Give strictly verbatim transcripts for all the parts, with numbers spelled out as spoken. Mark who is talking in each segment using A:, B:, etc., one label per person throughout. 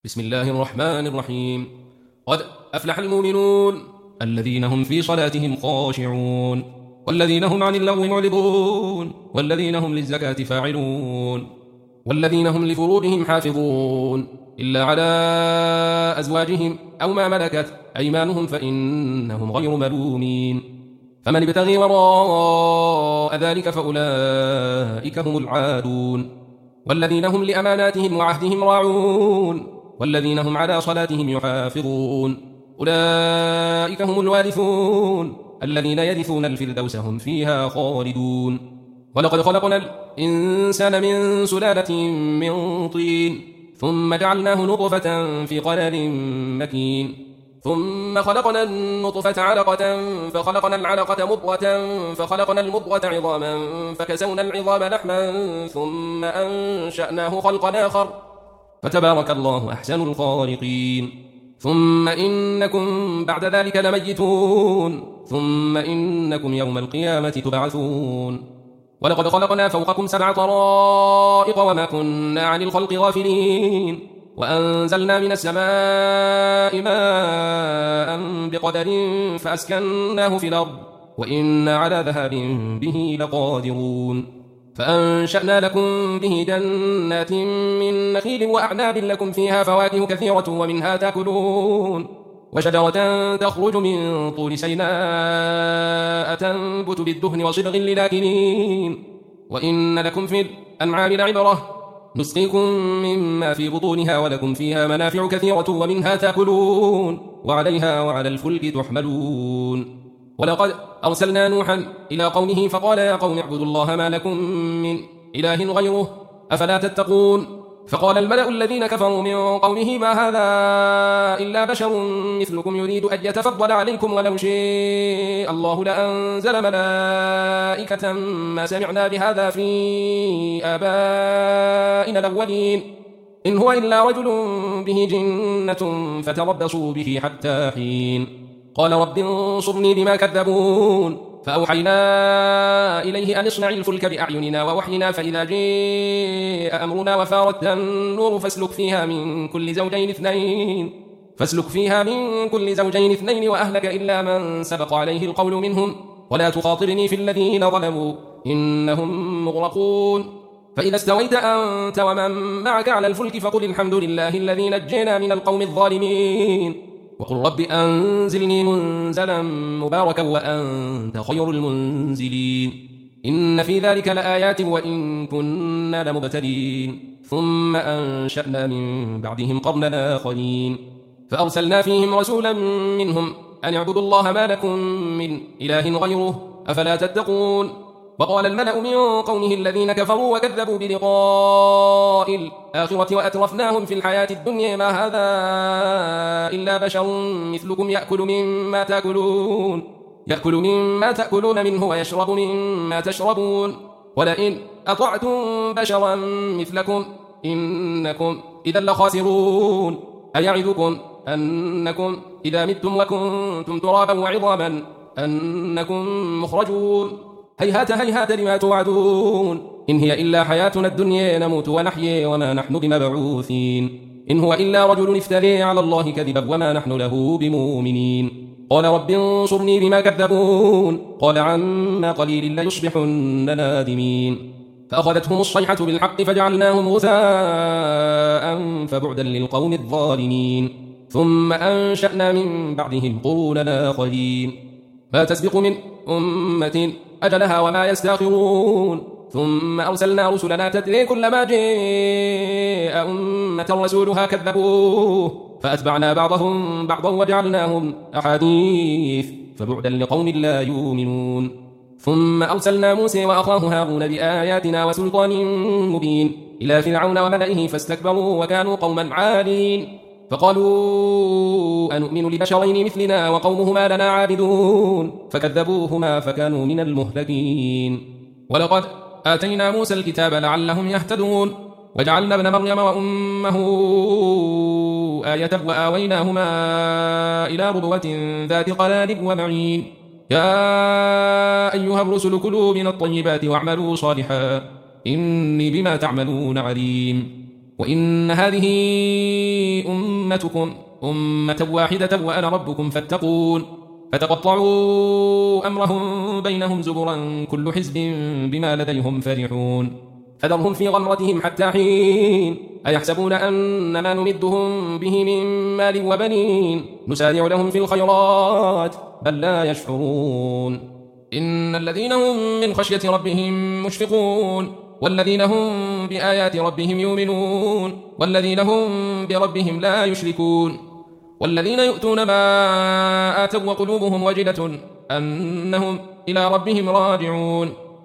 A: بسم الله الرحمن الرحيم. قد أفلح المؤمنون الذين هم في صلاتهم خاشعون والذين هم عن اللغو معرضون والذين هم للزكاة فاعلون والذين هم لفروجهم حافظون إلا على أزواجهم أو ما ملكت أيمانهم فإنهم غير ملومين. فمن ابتغي وراء ذلك فأولئك هم العادون والذين هم لأماناتهم وعهدهم راعون والذين هم على صلاتهم يحافظون أولئك هم الوارثون الذين يرثون الفردوس هم فيها خالدون. ولقد خلقنا الإنسان من سلالة من طين ثم جعلناه نطفة في قرار مكين ثم خلقنا النطفة علقة فخلقنا العلقة مضغة فخلقنا المضغة عظاما فكسونا العظام لحما ثم أنشأناه خلقا آخر فتبارك الله أحسن الخالقين. ثم إنكم بعد ذلك لميتون ثم إنكم يوم القيامة تبعثون. ولقد خلقنا فوقكم سبع طرائق وما كنا عن الخلق غافلين وأنزلنا من السماء ماء بقدر فأسكناه في الأرض وإنا على ذهاب به لقادرون. فأنشأنا لكم به جنات من نخيل وأعناب لكم فيها فواكه كثيرة ومنها تأكلون وشجرة تخرج من طور سيناء تنبت بالدهن وصبغ للآكلين وإن لكم في الأنعام لعبرة نسقيكم مما في بطونها ولكم فيها منافع كثيرة ومنها تأكلون وعليها وعلى الفلك تحملون. ولقد أرسلنا نوحا إلى قومه فقال يا قوم اعبدوا الله ما لكم من إله غيره أفلا تتقون. فقال الملأ الذين كفروا من قومه ما هذا إلا بشر مثلكم يريد أن يتفضل عليكم ولو شاء الله لأنزل ملائكة ما سمعنا بهذا في آبائنا الأولين إن هو إلا رجل به جنة فتربصوا به حتى حين. قال رب انصرني بما كذبون فأوحينا إليه أن اصنع الفلك بأعيننا ووحينا فإذا جاء أمرنا وفارت النور فاسلك فيها من كل زوجين اثنين فاسلك فيها من كل زوجين اثنين وأهلك إلا من سبق عليه القول منهم ولا تخاطرني في الذين ظلموا إنهم مغرقون. فإذا استويت أنت ومن معك على الفلك فقل الحمد لله الذي نجينا من القوم الظالمين وقل رب أنزلني منزلا مباركا وأنت خير المنزلين. إن في ذلك لآيات وإن كنا لمبتلين ثم أنشأنا من بعدهم قرنا آخرين فأرسلنا فيهم رسولا منهم أن اعبدوا الله ما لكم من إله غيره أفلا تتقون. وقال الملأ من قومه الذين كفروا وكذبوا بلقاء الآخرة وأترفناهم في الحياة الدنيا ما هذا إلا بشر مثلكم يأكل مما تأكلون يأكل مما تأكلون منه ويشرب مما تشربون ولئن أطعتم بشرا مثلكم إنكم إذا لخاسرون. أيعدكم أنكم إذا متم وكنتم ترابا وعظاما أنكم مخرجون هيهات هيهات لما توعدون إن هي إلا حياتنا الدنيا نموت ونحيي وما نحن بمبعوثين إن هو إلا رجل افتري على الله كذبا وما نحن له بمؤمنين. قال رب انصرني بما كذبون قال عما قليل ليصبحن نادمين. فأخذتهم الصيحة بالحق فجعلناهم غثاء فبعدا للقوم الظالمين. ثم أنشأنا من بعدهم قرونا آخرين ما تسبق من أمة أجلها وما يستأخرون ثم أرسلنا رسلنا تتري كلما جاء أمة رسولها كذبوه فأتبعنا بعضهم بعضا وجعلناهم أحاديث فبعدا لقوم لا يؤمنون. ثم أرسلنا موسى وأخاه هارون بآياتنا وسلطان مبين إلى فرعون وملئه فاستكبروا وكانوا قوما عالين فقالوا أنؤمن لبشرين مثلنا وقومهما لنا عابدون فكذبوهما فكانوا من المهلكين. ولقد آتينا موسى الكتاب لعلهم يهتدون وجعلنا ابن مريم وأمه آية وآويناهما إلى ربوة ذات قرار ومعين. يا أيها الرسل كلوا من الطيبات واعملوا صالحا إني بما تعملون عليم. وإن هذه أمتكم أمة واحدة وأنا ربكم فاتقون فتقطعوا أمرهم بينهم زبرا كل حزب بما لديهم فرحون فذرهم في غمرتهم حتى حين أيحسبون أن ما نمدهم به من مال وبنين نسارع لهم في الخيرات بل لا يشعرون إن الذين هم من خشية ربهم مشفقون والذين هم بآيات ربهم يؤمنون والذين هم بربهم لا يشركون والذين يؤتون ما آتوا وقلوبهم وجلة أنهم إلى ربهم راجعون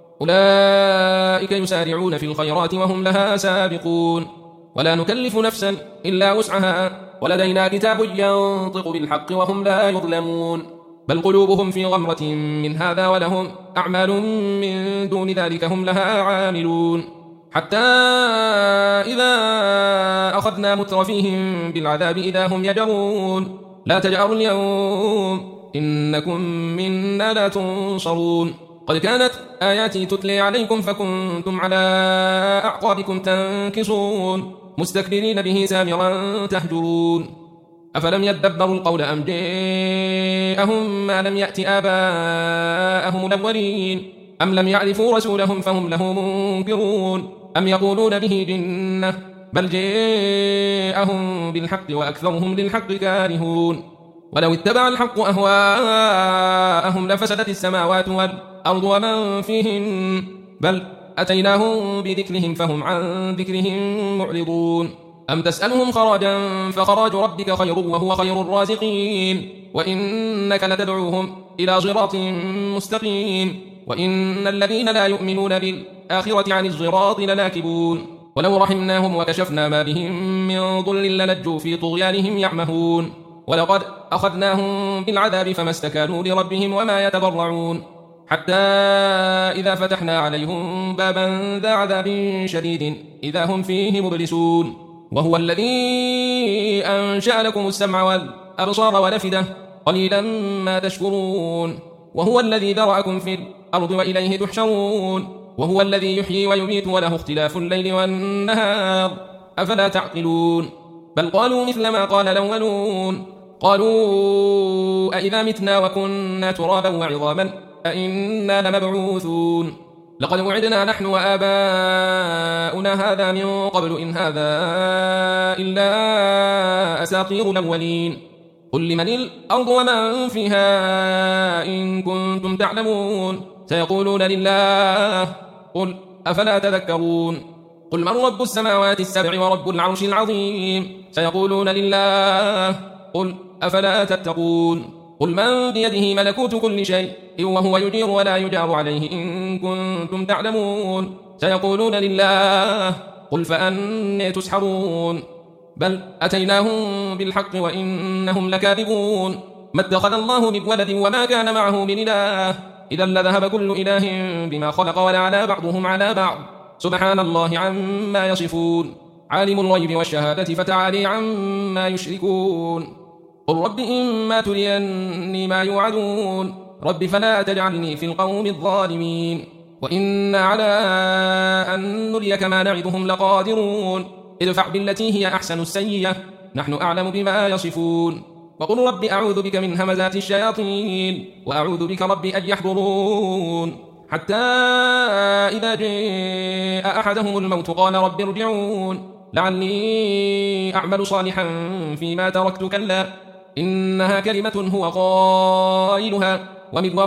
A: أولئك يسارعون في الخيرات وهم لها سابقون ولا نكلف نفسا إلا وسعها ولدينا كتاب ينطق بالحق وهم لا يظلمون بل قلوبهم في غمرة من هذا ولهم أعمال من دون ذلك هم لها عاملون حتى إذا أخذنا مترفيهم بالعذاب إذا هم يجرون لا تجأروا اليوم إنكم منا لا تنصرون قد كانت آياتي تتلي عليكم فكنتم على أعقابكم تنكصون مستكبرين به سامرا تهجرون أفلم يدبروا القول أم جاءهم ما لم يأت آباءهم الأولين أم لم يعرفوا رسولهم فهم له منكرون أم يقولون به جنة بل جاءهم بالحق وأكثرهم للحق كارهون ولو اتبع الحق أهواءهم لفسدت السماوات والأرض ومن فيهن بل أتيناهم بذكرهم فهم عن ذكرهم معرضون أم تسألهم خراجا فخراج ربك خير وهو خير الرازقين وإنك لتدعوهم إلى صراط مستقيم وإن الذين لا يؤمنون بالآخرة عن الصراط لناكبون ولو رحمناهم وكشفنا ما بهم من ضل للجوا في طغيانهم يعمهون ولقد أخذناهم بالعذاب فما استكانوا لربهم وما يتضرعون حتى إذا فتحنا عليهم بابا ذا عذاب شديد إذا هم فيه مبلسون وهو الذي أنشأ لكم السمع والأبصار والأفئدة قليلا ما تشكرون وهو الذي ذرأكم في الأرض وإليه تحشرون وهو الذي يحيي ويميت وله اختلاف الليل والنهار أفلا تعقلون بل قالوا مثل ما قال الأولون قالوا أئذا متنا وكنا ترابا وعظاما أئنا لمبعوثون لقد وعدنا نحن وآباؤنا هذا من قبل إن هذا إلا أساطير الأولين قل لمن الأرض ومن فيها إن كنتم تعلمون سيقولون لله قل أفلا تذكرون قل من رب السماوات السبع ورب العرش العظيم سيقولون لله قل أفلا تتقون قل من بيده ملكوت كل شيء وهو يجير ولا يجار عليه إن كنتم تعلمون سيقولون لله قل فأنى تسحرون بل أتيناهم بالحق وإنهم لكاذبون ما اتخذ الله من ولد وما كان معه من إله إذا لذهب كل إله بما خلق ولعلى بعضهم على بعض سبحان الله عما يصفون عالم الغيب والشهادة فتعالي عما يشركون قل رب إما تريني ما يوعدون رب فلا تجعلني في القوم الظالمين وإنا على أن نريك ما نعدهم لقادرون ادفع بالتي هي أحسن السيئة نحن أعلم بما يصفون وقل رب أعوذ بك من همزات الشياطين وأعوذ بك رب أن يحضرون حتى إذا جاء أحدهم الموت قال رب ارجعون لعلي أعمل صالحا فيما تركت كلا إنها كلمة هو قائلها ومن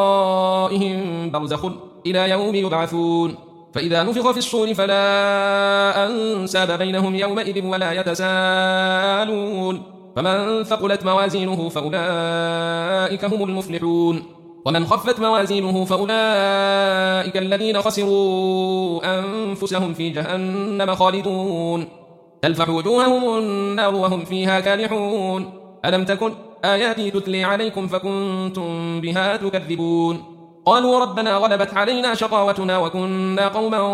A: ورائهم برزخ إلى يوم يبعثون فإذا نفخ في الصور فلا أنساب بينهم يومئذ ولا يتساءلون فمن ثقلت موازينه فأولئك هم المفلحون ومن خفت موازينه فأولئك الذين خسروا أنفسهم في جهنم خالدون تلفح وجوههم النار وهم فيها كالحون ألم تكن آياتي تتلي عليكم فكنتم بها تكذبون قالوا ربنا غلبت علينا شقاوتنا وكنا قوما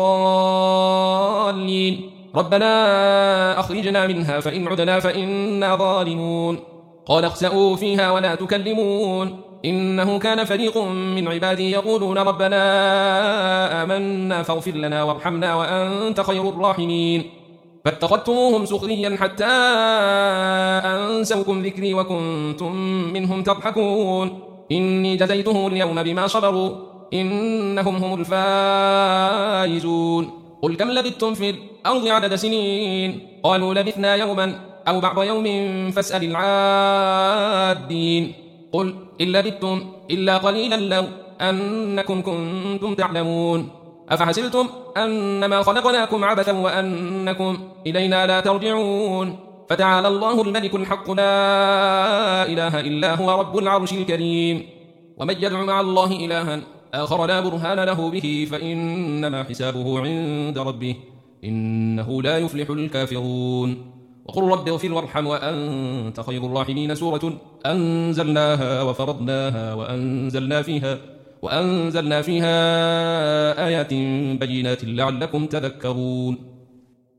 A: ضالين ربنا أخرجنا منها فإن عدنا فإنا ظالمون قال اخسئوا فيها ولا تكلمون إنه كان فريق من عبادي يقولون ربنا آمنا فاغفر لنا وارحمنا وأنت خير الراحمين فاتخذتموهم سخريا حتى أنسوكم ذكري وكنتم منهم تضحكون إني جزيتهم اليوم بما صبروا إنهم هم الفائزون قل كم لبثتم في الأرض عدد سنين قالوا لبثنا يوما أو بعض يوم فاسأل العادين قل إن لبثتم إلا قليلا لو أنكم كنتم تعلمون أفحسبتم أنما خلقناكم عبثا وأنكم إلينا لا ترجعون فتعالى الله الملك الحق لا إله إلا هو رب العرش الكريم ومن يدع مع الله إلها آخر لا برهان له به فإنما حسابه عند ربه إنه لا يفلح الكافرون وقل رب اغفر وارحم وأنت خير الراحمين سورة أنزلناها وفرضناها وأنزلنا فيها وأنزلنا فيها آيات بينات لعلكم تذكرون